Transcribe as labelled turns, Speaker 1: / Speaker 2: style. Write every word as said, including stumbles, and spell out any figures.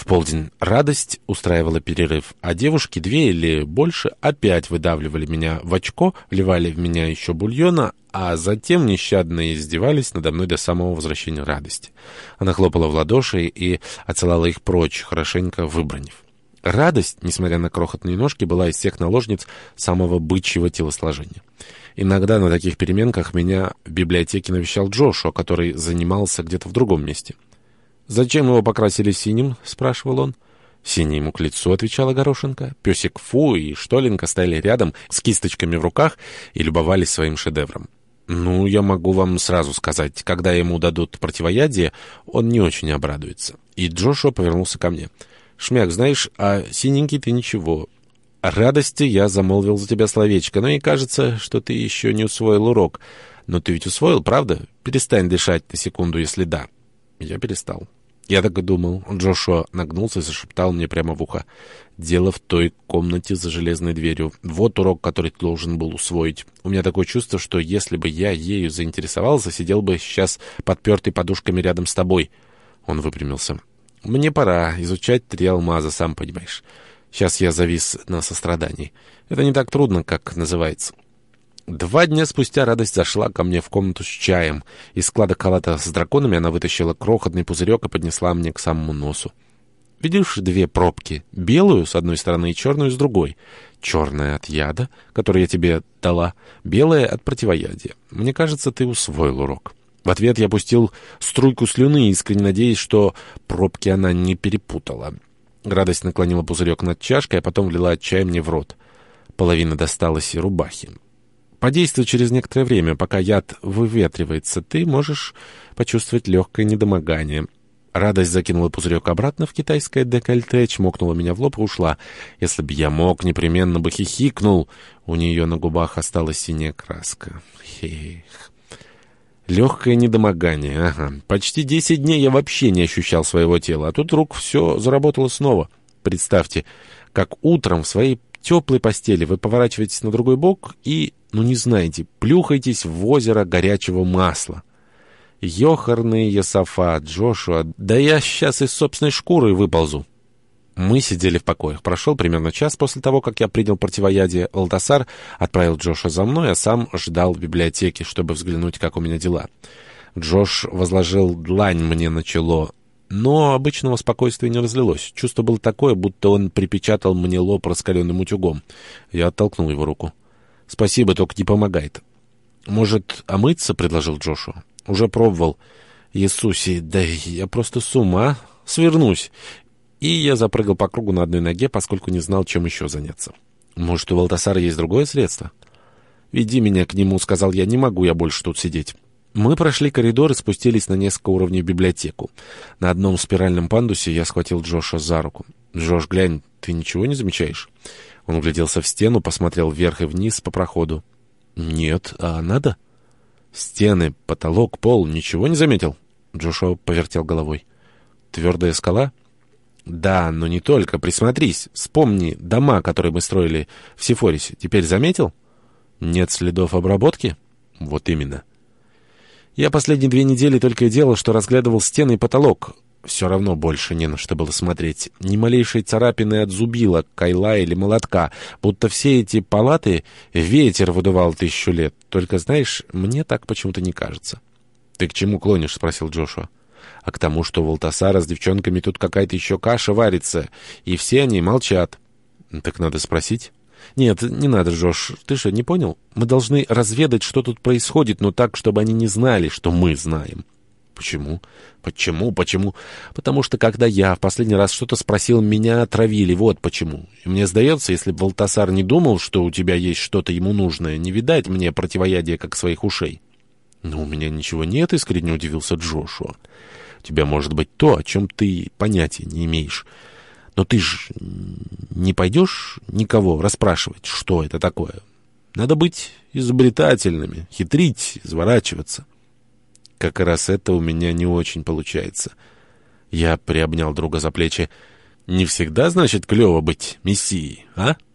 Speaker 1: полдень радость устраивала перерыв, а девушки, две или больше, опять выдавливали меня в очко, вливали в меня еще бульона, а затем нещадно издевались надо мной до самого возвращения радости. Она хлопала в ладоши и отсылала их прочь, хорошенько выбранив. Радость, несмотря на крохотные ножки, была из всех наложниц самого бычьего телосложения. Иногда на таких переменках меня в библиотеке навещал Джошуа, который занимался где-то в другом месте. «Зачем его покрасили синим?» — спрашивал он. «Синий ему к лицу», — отвечала Горошенко. Песик Фу и Штолинка стояли рядом с кисточками в руках и любовались своим шедевром. «Ну, я могу вам сразу сказать, когда ему дадут противоядие, он не очень обрадуется». И Джошуа повернулся ко мне. «Шмяк, знаешь, а синенький ты ничего. О радости я замолвил за тебя словечко, но и кажется, что ты еще не усвоил урок. Но ты ведь усвоил, правда? Перестань дышать на секунду, если да». Я перестал. Я так и думал. Джошуа нагнулся и зашептал мне прямо в ухо. «Дело в той комнате за железной дверью. Вот урок, который ты должен был усвоить. У меня такое чувство, что если бы я ею заинтересовался, сидел бы сейчас подпертый подушками рядом с тобой». Он выпрямился. «Мне пора изучать три алмаза, сам понимаешь. Сейчас я завис на сострадании. Это не так трудно, как называется». Два дня спустя радость зашла ко мне в комнату с чаем. Из складок халата с драконами она вытащила крохотный пузырек и поднесла мне к самому носу. «Видишь две пробки? Белую с одной стороны и черную с другой. Черная от яда, который я тебе дала, белая от противоядия. Мне кажется, ты усвоил урок». В ответ я пустил струйку слюны, искренне надеясь, что пробки она не перепутала. Радость наклонила пузырек над чашкой, а потом влила чай мне в рот. Половина досталась и рубахе. «Подействуй через некоторое время, пока яд выветривается, ты можешь почувствовать легкое недомогание». Радость закинула пузырек обратно в китайское декольте, чмокнула меня в лоб и ушла. Если бы я мог, непременно бы хихикнул. У нее на губах осталась синяя краска. Хех. Легкое недомогание, ага. Почти десять дней я вообще не ощущал своего тела, а тут вдруг все заработало снова. Представьте, как утром в своей теплой постели вы поворачиваетесь на другой бок и, ну не знаете, плюхаетесь в озеро горячего масла. Ёхарный Йосафат, Джошуа, да я сейчас из собственной шкуры выползу. Мы сидели в покоях. Прошел примерно час после того, как я принял противоядие. Валтасар отправил Джоша за мной, а сам ждал в библиотеке, чтобы взглянуть, как у меня дела. Джош возложил длань мне на чело, но обычного спокойствия не разлилось. Чувство было такое, будто он припечатал мне лоб раскаленным утюгом. Я оттолкнул его руку. «Спасибо, только не помогает». «Может, омыться?» — предложил Джошуа. «Уже пробовал». «Иисусе, да я просто с ума свернусь». И я запрыгал по кругу на одной ноге, поскольку не знал, чем еще заняться. «Может, у Валтасара есть другое средство?» «Веди меня к нему», — сказал я, — «не могу я больше тут сидеть». Мы прошли коридор и спустились на несколько уровней в библиотеку. На одном спиральном пандусе я схватил Джоша за руку. «Джош, глянь, ты ничего не замечаешь?» Он угляделся в стену, посмотрел вверх и вниз по проходу. «Нет, а надо?» «Стены, потолок, пол, ничего не заметил?» Джошуа повертел головой. «Твердая скала?» «Да, но не только. Присмотрись. Вспомни дома, которые мы строили в Сефорисе. Теперь заметил?» «Нет следов обработки?» «Вот именно». Я последние две недели только и делал, что разглядывал стены и потолок. Все равно больше не на что было смотреть. Ни малейшей царапины от зубила, кайла или молотка. Будто все эти палаты ветер выдувал тысячу лет. Только, знаешь, мне так почему-то не кажется. «Ты к чему клонишь?» — спросил Джошуа. «А к тому, что у Валтасара с девчонками тут какая-то еще каша варится, и все они молчат». «Так надо спросить». «Нет, не надо, Джош. Ты что, не понял? Мы должны разведать, что тут происходит, но так, чтобы они не знали, что мы знаем». «Почему? Почему? Почему? Потому что, когда я в последний раз что-то спросил, меня отравили. Вот почему. И мне сдается, если бы Валтасар не думал, что у тебя есть что-то ему нужное, не видать мне противоядия, как своих ушей». «Но у меня ничего нет», — искренне удивился Джошуа. «У тебя может быть то, о чем ты понятия не имеешь. Но ты же не пойдешь никого расспрашивать, что это такое. Надо быть изобретательными, хитрить, изворачиваться». «Как раз это у меня не очень получается». Я приобнял друга за плечи. «Не всегда, значит, клево быть мессией, а?»